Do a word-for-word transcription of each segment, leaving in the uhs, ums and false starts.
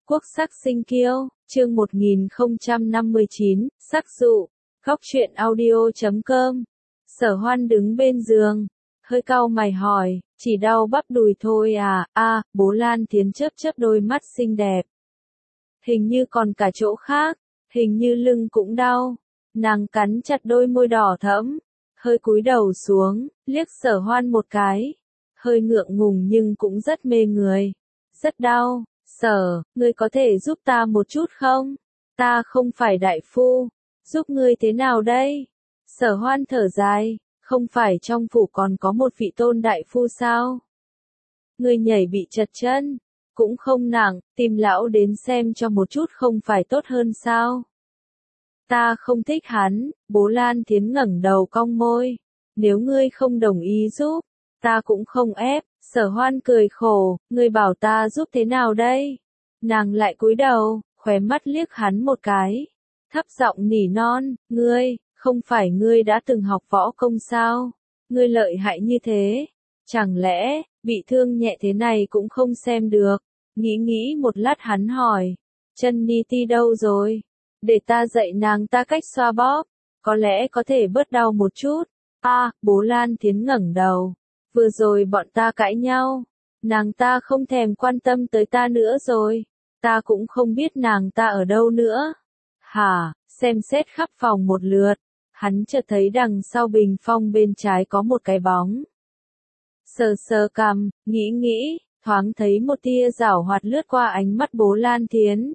Quốc sắc sinh kiêu, chương một nghìn không trăm năm mươi chín, sắc dụ, góc truyện audio chấm com. Sở Hoan đứng bên giường, hơi cau mày hỏi, chỉ đau bắp đùi thôi à, a, Bố Lan Thiến chớp chớp đôi mắt xinh đẹp. Hình như còn cả chỗ khác, hình như lưng cũng đau. Nàng cắn chặt đôi môi đỏ thẫm, hơi cúi đầu xuống, liếc Sở Hoan một cái, hơi ngượng ngùng nhưng cũng rất mê người. Rất đau. Sở, ngươi có thể giúp ta một chút không? Ta không phải đại phu. Giúp ngươi thế nào đây? Sở Hoan thở dài, không phải trong phủ còn có một vị tôn đại phu sao? Ngươi nhảy bị chật chân, cũng không nặng, tìm lão đến xem cho một chút không phải tốt hơn sao? Ta không thích hắn. Bố Lan Thiến ngẩng đầu cong môi. Nếu ngươi không đồng ý giúp, ta cũng không ép. Sở Hoan cười khổ, ngươi bảo ta giúp thế nào đây? Nàng lại cúi đầu, khóe mắt liếc hắn một cái, thấp giọng nỉ non, ngươi, không phải ngươi đã từng học võ công sao? Ngươi lợi hại như thế, chẳng lẽ, bị thương nhẹ thế này cũng không xem được? Nghĩ nghĩ một lát hắn hỏi, chân ni ti đâu rồi? Để ta dạy nàng ta cách xoa bóp, có lẽ có thể bớt đau một chút. A, à, Bố Lan Thiến ngẩng đầu. Vừa rồi bọn ta cãi nhau, nàng ta không thèm quan tâm tới ta nữa rồi, ta cũng không biết nàng ta ở đâu nữa. Hả, xem xét khắp phòng một lượt, hắn chợt thấy đằng sau bình phong bên trái có một cái bóng. Sờ sờ cằm, nghĩ nghĩ, thoáng thấy một tia giảo hoạt lướt qua ánh mắt Bố Lan Thiến.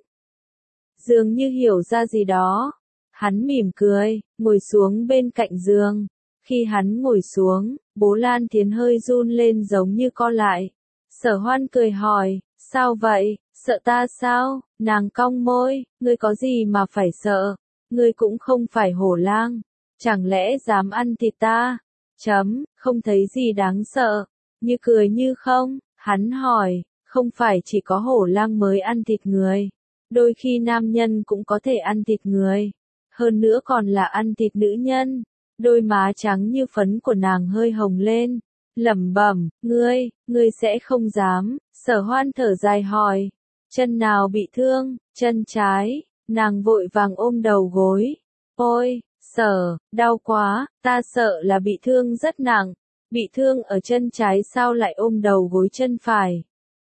Dường như hiểu ra gì đó, hắn mỉm cười, ngồi xuống bên cạnh giường. Khi hắn ngồi xuống, Bố Lan Thiến hơi run lên giống như co lại. Sở Hoan cười hỏi, sao vậy, sợ ta sao? Nàng cong môi, ngươi có gì mà phải sợ, ngươi cũng không phải hổ lang, chẳng lẽ dám ăn thịt ta? Chấm, không thấy gì đáng sợ, như cười như không, hắn hỏi, không phải chỉ có hổ lang mới ăn thịt người, đôi khi nam nhân cũng có thể ăn thịt người, hơn nữa còn là ăn thịt nữ nhân. Đôi má trắng như phấn của nàng hơi hồng lên, lẩm bẩm, ngươi, ngươi sẽ không dám. Sở Hoan thở dài hỏi, chân nào bị thương? Chân trái. Nàng vội vàng ôm đầu gối. Ôi, Sở, đau quá, ta sợ là bị thương rất nặng. Bị thương ở chân trái sao lại ôm đầu gối chân phải?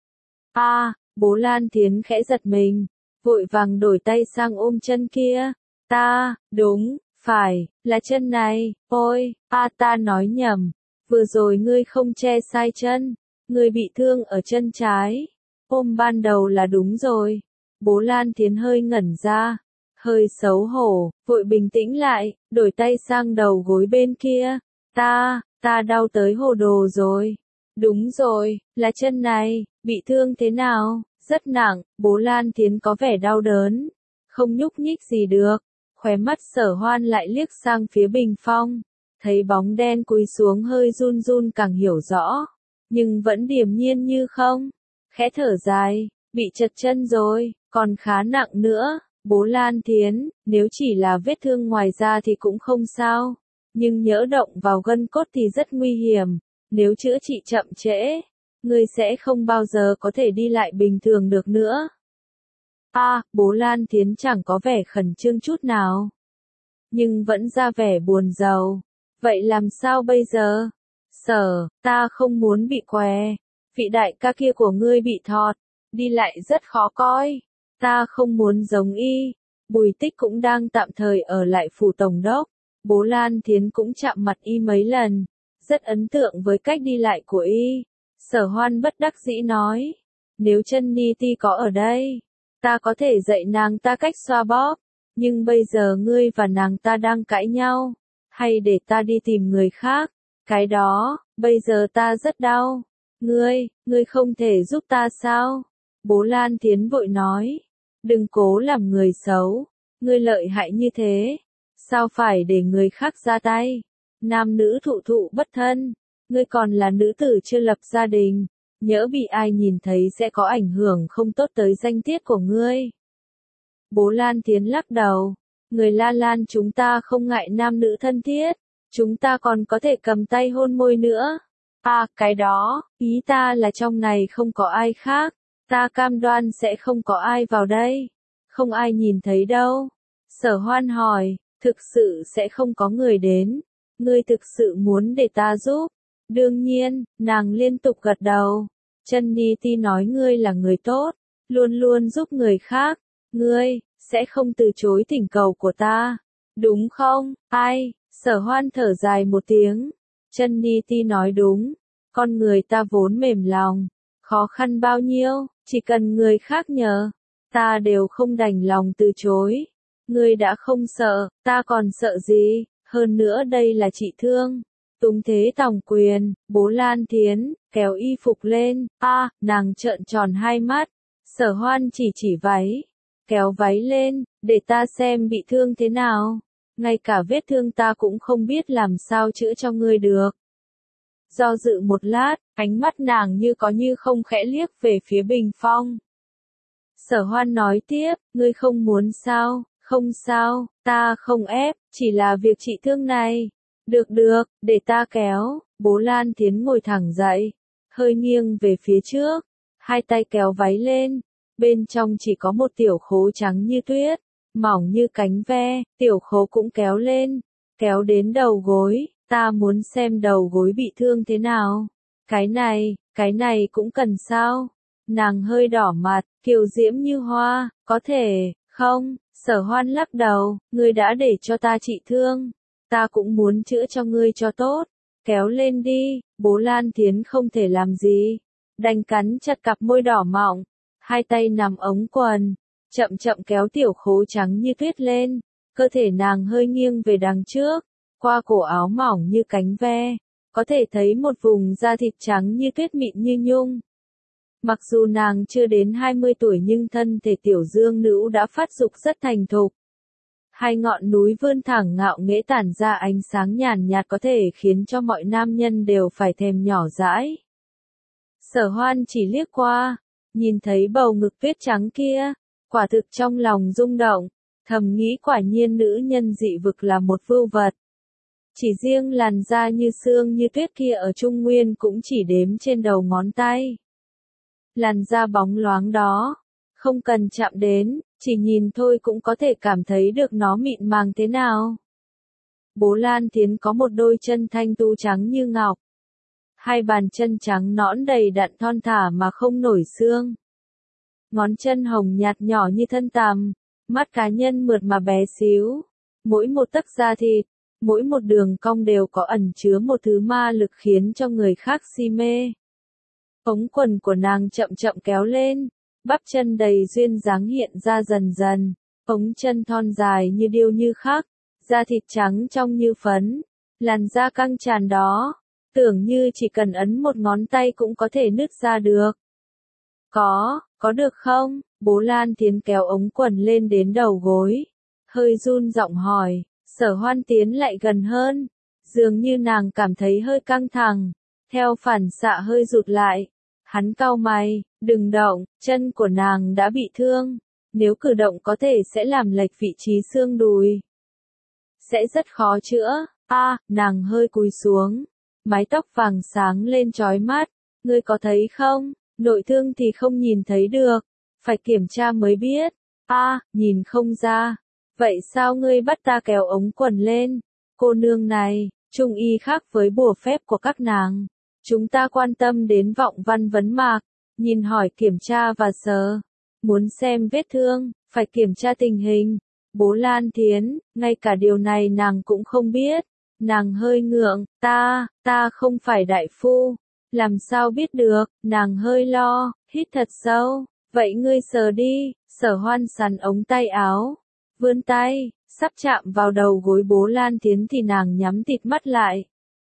A, à, Bố Lan Thiến khẽ giật mình, vội vàng đổi tay sang ôm chân kia. Ta, đúng. Phải, là chân này, ôi, a ta nói nhầm, vừa rồi ngươi không che sai chân, ngươi bị thương ở chân trái, ôm ban đầu là đúng rồi. Bố Lan Thiến hơi ngẩn ra, hơi xấu hổ, vội bình tĩnh lại, đổi tay sang đầu gối bên kia, ta, ta đau tới hồ đồ rồi. Đúng rồi, là chân này, bị thương thế nào? Rất nặng. Bố Lan Thiến có vẻ đau đớn, không nhúc nhích gì được. Khóe mắt Sở Hoan lại liếc sang phía bình phong, thấy bóng đen cúi xuống hơi run run càng hiểu rõ, nhưng vẫn điềm nhiên như không, khẽ thở dài, bị chật chân rồi, còn khá nặng nữa. Bố Lan Thiến, nếu chỉ là vết thương ngoài da thì cũng không sao, nhưng nhỡ động vào gân cốt thì rất nguy hiểm, nếu chữa trị chậm trễ, ngươi sẽ không bao giờ có thể đi lại bình thường được nữa. A, à, Bố Lan Thiến chẳng có vẻ khẩn trương chút nào, nhưng vẫn ra vẻ buồn rầu. Vậy làm sao bây giờ? Sở, ta không muốn bị què. Vị đại ca kia của ngươi bị thọt, đi lại rất khó coi. Ta không muốn giống y. Bùi Tích cũng đang tạm thời ở lại phủ tổng đốc. Bố Lan Thiến cũng chạm mặt y mấy lần, rất ấn tượng với cách đi lại của y. Sở Hoan bất đắc dĩ nói, nếu chân ni ti có ở đây, ta có thể dạy nàng ta cách xoa bóp, nhưng bây giờ ngươi và nàng ta đang cãi nhau, hay để ta đi tìm người khác? Cái đó, bây giờ ta rất đau. Ngươi, ngươi không thể giúp ta sao? Bố Lan Thiến vội nói, đừng cố làm người xấu, ngươi lợi hại như thế, sao phải để người khác ra tay? Nam nữ thụ thụ bất thân, ngươi còn là nữ tử chưa lập gia đình. Nhỡ bị ai nhìn thấy sẽ có ảnh hưởng không tốt tới danh tiết của ngươi. Bố Lan Thiến lắc đầu, người La Lan chúng ta không ngại nam nữ thân thiết, chúng ta còn có thể cầm tay hôn môi nữa. À, cái đó, ý ta là trong này không có ai khác, Ta cam đoan sẽ không có ai vào đây. Không ai nhìn thấy đâu. Sở Hoan hỏi, thực sự sẽ không có người đến. Ngươi thực sự muốn để ta giúp? Đương nhiên, nàng liên tục gật đầu. Chân Ni Ti nói ngươi là người tốt, luôn luôn giúp người khác. Ngươi, sẽ không từ chối thỉnh cầu của ta. Đúng không? Ai? Sở Hoan thở dài một tiếng. Chân Ni Ti nói đúng. Con người ta vốn mềm lòng. Khó khăn bao nhiêu, chỉ cần người khác nhờ. Ta đều không đành lòng từ chối. Ngươi đã không sợ, ta còn sợ gì? Hơn nữa đây là chị Thương. Túng thế tòng quyền, Bố Lan Thiến, kéo y phục lên. A, à, nàng trợn tròn hai mắt. Sở Hoan chỉ chỉ váy. Kéo váy lên, để ta xem bị thương thế nào. Ngay cả vết thương ta cũng không biết làm sao chữa cho ngươi được. Do dự một lát, ánh mắt nàng như có như không khẽ liếc về phía Bình Phong. Sở Hoan nói tiếp, ngươi không muốn sao? Không sao, ta không ép, chỉ là việc trị thương này. Được được, để ta kéo. Bố Lan Thiến ngồi thẳng dậy, hơi nghiêng về phía trước, hai tay kéo váy lên. Bên trong chỉ có một tiểu khố trắng như tuyết, mỏng như cánh ve, tiểu khố cũng kéo lên, kéo đến đầu gối. Ta muốn xem đầu gối bị thương thế nào. Cái này, cái này cũng cần sao? Nàng hơi đỏ mặt, kiều diễm như hoa, có thể, không? Sở Hoan lắc đầu, ngươi đã để cho ta trị thương. Ta cũng muốn chữa cho ngươi cho tốt. Kéo lên đi. Bố Lan Thiến không thể làm gì. Đành cắn chặt cặp môi đỏ mọng. Hai tay nằm ống quần. Chậm chậm kéo tiểu khố trắng như tuyết lên. Cơ thể nàng hơi nghiêng về đằng trước. Qua cổ áo mỏng như cánh ve. Có thể thấy một vùng da thịt trắng như tuyết mịn như nhung. Mặc dù nàng chưa đến hai mươi tuổi nhưng thân thể tiểu dương nữ đã phát dục rất thành thục. Hai ngọn núi vươn thẳng ngạo nghễ tản ra ánh sáng nhàn nhạt có thể khiến cho mọi nam nhân đều phải thèm nhỏ dãi. Sở Hoan chỉ liếc qua, nhìn thấy bầu ngực tuyết trắng kia, quả thực trong lòng rung động, thầm nghĩ quả nhiên nữ nhân dị vực là một vưu vật. Chỉ riêng làn da như xương như tuyết kia ở Trung Nguyên cũng chỉ đếm trên đầu ngón tay. Làn da bóng loáng đó, không cần chạm đến, chỉ nhìn thôi cũng có thể cảm thấy được nó mịn màng thế nào. Bố Lan Thiến có một đôi chân thanh tu trắng như ngọc. Hai bàn chân trắng nõn đầy đặn thon thả mà không nổi xương. Ngón chân hồng nhạt nhỏ như thân tằm, mắt cá nhân mượt mà bé xíu. Mỗi một tấc da thịt, mỗi một đường cong đều có ẩn chứa một thứ ma lực khiến cho người khác si mê. Ống quần của nàng chậm chậm kéo lên, bắp chân đầy duyên dáng hiện ra dần dần, ống chân thon dài như điêu như khắc, da thịt trắng trong như phấn, làn da căng tràn đó, tưởng như chỉ cần ấn một ngón tay cũng có thể nứt ra được. Có, có được không? Bố Lan Thiến kéo ống quần lên đến đầu gối, hơi run giọng hỏi. Sở Hoan tiến lại gần hơn, dường như nàng cảm thấy hơi căng thẳng, theo phản xạ hơi rụt lại. Hắn cau mày, đừng động, chân của nàng đã bị thương, nếu cử động có thể sẽ làm lệch vị trí xương đùi. Sẽ rất khó chữa. A, à, nàng hơi cúi xuống, mái tóc vàng sáng lên chói mắt, ngươi có thấy không? Nội thương thì không nhìn thấy được, phải kiểm tra mới biết. A, à, nhìn không ra. Vậy sao ngươi bắt ta kéo ống quần lên? Cô nương này, trung y khác với bùa phép của các nàng. Chúng ta quan tâm đến vọng văn vấn mạc, nhìn hỏi kiểm tra và sờ. Muốn xem vết thương, phải kiểm tra tình hình. Bố Lan Thiến, ngay cả điều này nàng cũng không biết. Nàng hơi ngượng, ta, ta không phải đại phu. Làm sao biết được, nàng hơi lo, hít thật sâu. Vậy ngươi sờ đi. Sở Hoan sắn ống tay áo. Vươn tay, sắp chạm vào đầu gối Bố Lan Thiến thì nàng nhắm tịt mắt lại.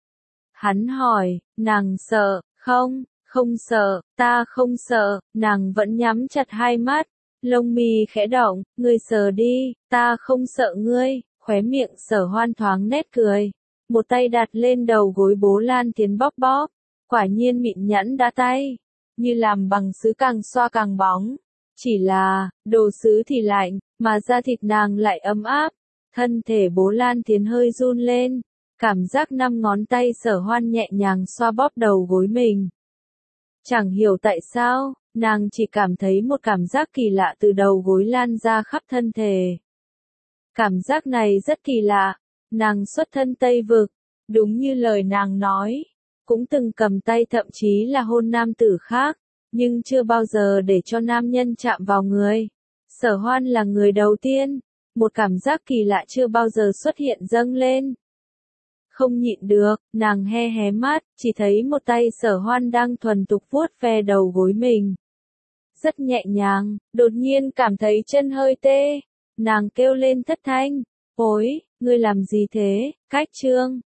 Hắn hỏi, nàng sợ, không, không sợ, ta không sợ, nàng vẫn nhắm chặt hai mắt, lông mi khẽ động, ngươi sờ đi, ta không sợ ngươi, khóe miệng Sở Hoan thoáng nét cười. Một tay đặt lên đầu gối Bố Lan Thiến bóp bóp, quả nhiên mịn nhẵn đã tay, như làm bằng sứ càng xoa càng bóng. Chỉ là, đồ sứ thì lạnh, mà da thịt nàng lại ấm áp. Thân thể Bố Lan Thiến hơi run lên, cảm giác năm ngón tay Sở Hoan nhẹ nhàng xoa bóp đầu gối mình. Chẳng hiểu tại sao, nàng chỉ cảm thấy một cảm giác kỳ lạ từ đầu gối lan ra khắp thân thể. Cảm giác này rất kỳ lạ, nàng xuất thân Tây Vực, đúng như lời nàng nói, cũng từng cầm tay thậm chí là hôn nam tử khác, nhưng chưa bao giờ để cho nam nhân chạm vào người. Sở Hoan là người đầu tiên, một cảm giác kỳ lạ chưa bao giờ xuất hiện dâng lên. Không nhịn được, nàng he hé mắt, chỉ thấy một tay Sở Hoan đang thuần tục vuốt ve đầu gối mình. Rất nhẹ nhàng, đột nhiên cảm thấy chân hơi tê, nàng kêu lên thất thanh, ôi, ngươi làm gì thế, Cách Trương,